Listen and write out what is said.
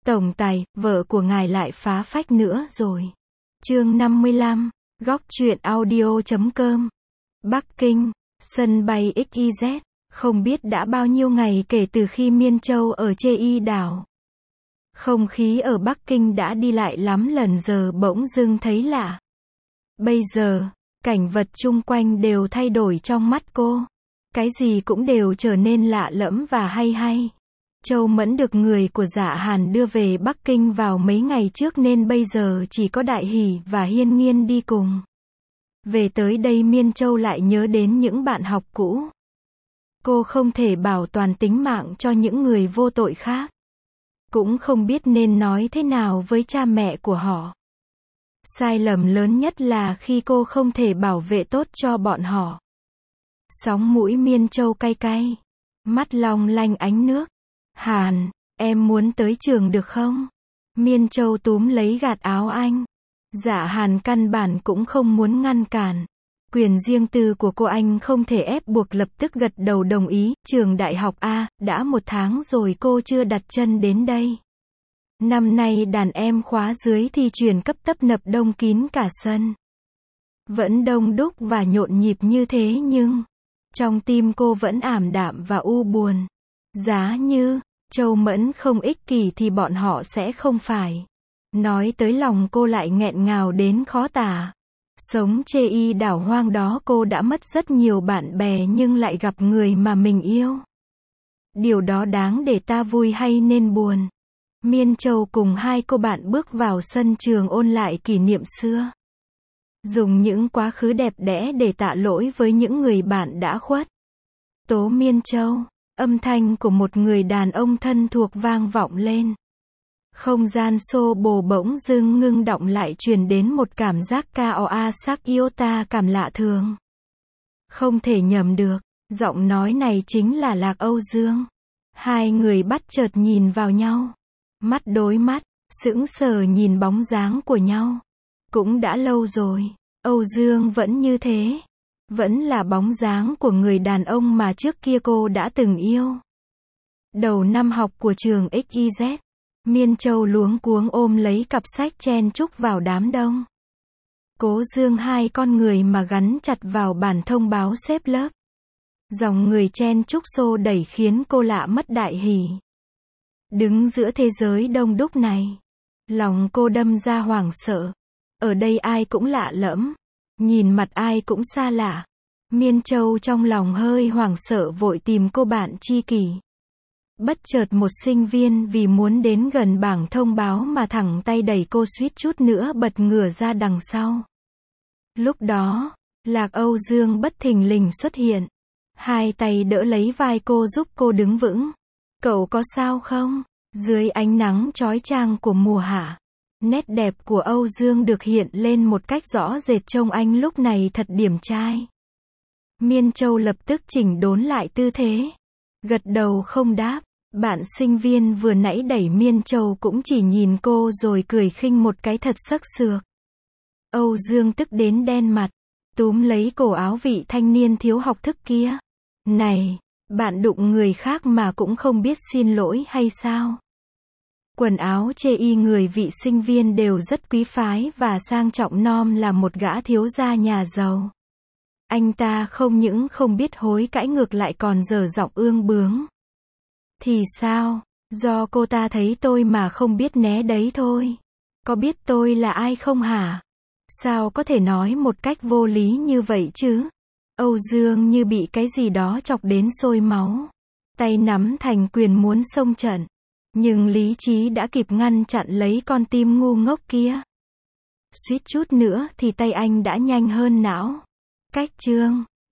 Tổng tài, vợ của ngài lại phá phách nữa rồi. Chương 55, góc truyện audio.com. Bắc Kinh, sân bay XYZ, không biết đã bao nhiêu ngày kể từ khi Miên Châu ở Chê Y đảo. Không khí ở Bắc Kinh đã đi lại lắm lần giờ bỗng dưng thấy lạ. Bây giờ, cảnh vật chung quanh đều thay đổi trong mắt cô. Cái gì cũng đều trở nên lạ lẫm và hay hay. Châu Mẫn được người của Dạ Hàn đưa về Bắc Kinh vào mấy ngày trước nên bây giờ chỉ có Đại Hỷ và Hiên Nghiên đi cùng. Về tới đây Miên Châu lại nhớ đến những bạn học cũ. Cô không thể bảo toàn tính mạng cho những người vô tội khác. Cũng không biết nên nói thế nào với cha mẹ của họ. Sai lầm lớn nhất là khi cô không thể bảo vệ tốt cho bọn họ. Sóng mũi Miên Châu cay cay. Mắt long lanh ánh nước. Hàn, em muốn tới trường được không? Miên Châu túm lấy gạt áo anh. Dạ Hàn căn bản cũng không muốn ngăn cản. Quyền riêng tư của cô anh không thể ép buộc, lập tức gật đầu đồng ý. Trường đại học A, đã 1 tháng rồi cô chưa đặt chân đến đây. Năm nay đàn em khóa dưới thi chuyển cấp tấp nập đông kín cả sân. Vẫn đông đúc và nhộn nhịp như thế nhưng trong tim cô vẫn ảm đạm và u buồn. Giá như Châu Mẫn không ích kỷ thì bọn họ sẽ không phải. Nói tới lòng cô lại nghẹn ngào đến khó tả. Sống Chê Y đảo hoang đó cô đã mất rất nhiều bạn bè nhưng lại gặp người mà mình yêu. Điều đó đáng để ta vui hay nên buồn? Miên Châu cùng 2 cô bạn bước vào sân trường ôn lại kỷ niệm xưa. Dùng những quá khứ đẹp đẽ để tạ lỗi với những người bạn đã khuất. Tố Miên Châu, âm thanh của một người đàn ông thân thuộc vang vọng lên. Không gian xô bồ bỗng dưng ngưng động, lại truyền đến một cảm giác Koa sắc iota cảm lạ thường. Không thể nhầm được, giọng nói này chính là Lạc Âu Dương. 2 người bắt chợt nhìn vào nhau. Mắt đối mắt, sững sờ nhìn bóng dáng của nhau. Cũng đã lâu rồi, Âu Dương vẫn như thế. Vẫn là bóng dáng của người đàn ông mà trước kia cô đã từng yêu. Đầu năm học của trường XYZ, Miên Châu luống cuống ôm lấy cặp sách chen chúc vào đám đông. Cố dương 2 con người mà gắn chặt vào bản thông báo xếp lớp. Dòng người chen chúc xô đẩy khiến cô lạ mất Đại Hỷ. Đứng giữa thế giới đông đúc này, lòng cô đâm ra hoảng sợ. Ở đây ai cũng lạ lẫm, nhìn mặt ai cũng xa lạ. Miên Châu trong lòng hơi hoảng sợ vội tìm cô bạn tri kỷ. Bất chợt một sinh viên vì muốn đến gần bảng thông báo mà thẳng tay đẩy cô, suýt chút nữa bật ngửa ra đằng sau. Lúc đó, Lạc Âu Dương bất thình lình xuất hiện. 2 tay đỡ lấy vai cô giúp cô đứng vững. Cậu có sao không? Dưới ánh nắng chói chang của mùa hạ, nét đẹp của Âu Dương được hiện lên một cách rõ rệt, trông anh lúc này thật điển trai. Miên Châu lập tức chỉnh đốn lại tư thế. Gật đầu không đáp. Bạn sinh viên vừa nãy đẩy Miên Châu cũng chỉ nhìn cô rồi cười khinh một cái thật sắc sược. Âu Dương tức đến đen mặt, túm lấy cổ áo vị thanh niên thiếu học thức kia. Này, bạn đụng người khác mà cũng không biết xin lỗi hay sao? Quần áo Chê Y người vị sinh viên đều rất quý phái và sang trọng, nom là một gã thiếu gia nhà giàu. Anh ta không những không biết hối cãi ngược lại còn dở giọng ương bướng. Thì sao? Do cô ta thấy tôi mà không biết né đấy thôi. Có biết tôi là ai không hả? Sao có thể nói một cách vô lý như vậy chứ? Âu Dương như bị cái gì đó chọc đến sôi máu. Tay nắm thành quyền muốn xông trận. Nhưng lý trí đã kịp ngăn chặn lấy con tim ngu ngốc kia. Suýt chút nữa thì tay anh đã nhanh hơn não. Cách chương